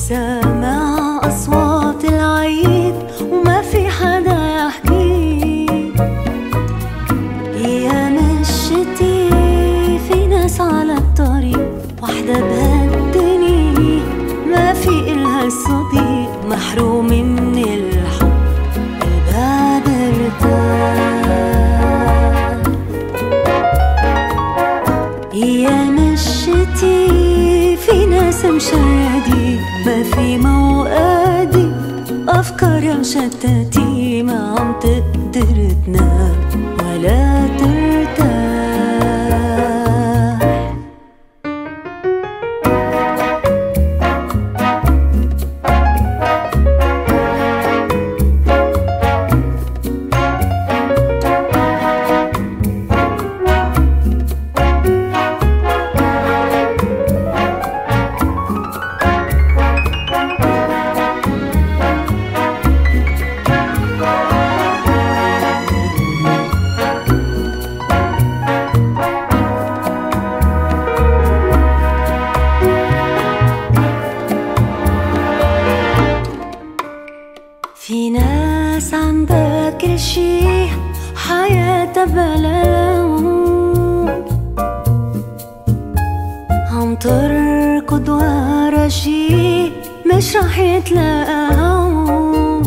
سامع أصوات العيد وما في حدا يحكي. يا مشتي في ناس على الطريق، وحدة بهالدنيا ما في إلها صديق، محروم من الحب الباب ارتاح. يا مشتي في ناس مشردين، ما في موقدي أفكار مشتتي، ما عم تقدر تنام ولا ترتاح. في ناس عندها كل شي، حياتها بلا لون، عم تركض ورا شي مش رح يتلاقون.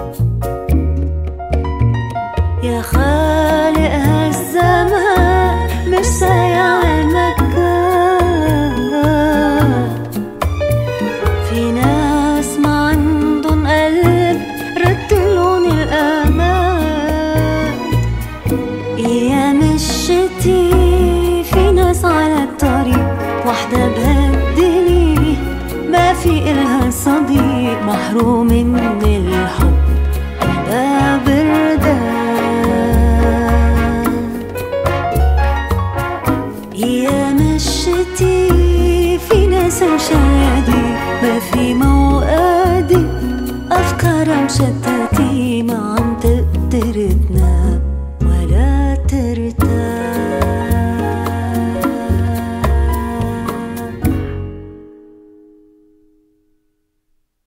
يا خالق هالزمان مش سايع المكان. في ناس ما عندن قلب ردلون الأمان. يا مشتي في ناس على الطريق، وحدة بهالدنيا ما في إلها صديق، محروم من الحب الباب ردان. يا مشتي في ناس مشادي، ما في موقدي أفكار مشتتي، ما